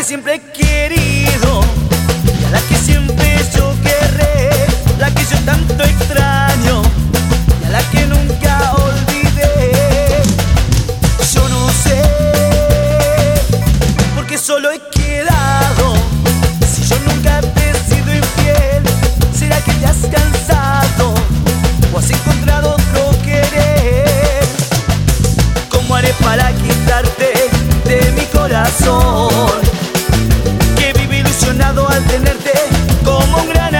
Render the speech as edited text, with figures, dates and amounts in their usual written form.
siempre he querido y a la que siempre yo querré, la que yo tanto extraño y a la que nunca olvidé. Yo no sé por qué solo he quedado, si yo nunca te he sido infiel. ¿Será que te has cansado o has encontrado otro querer? ¿Cómo haré para quitarte de mi corazón, que vive ilusionado al tenerte como un gran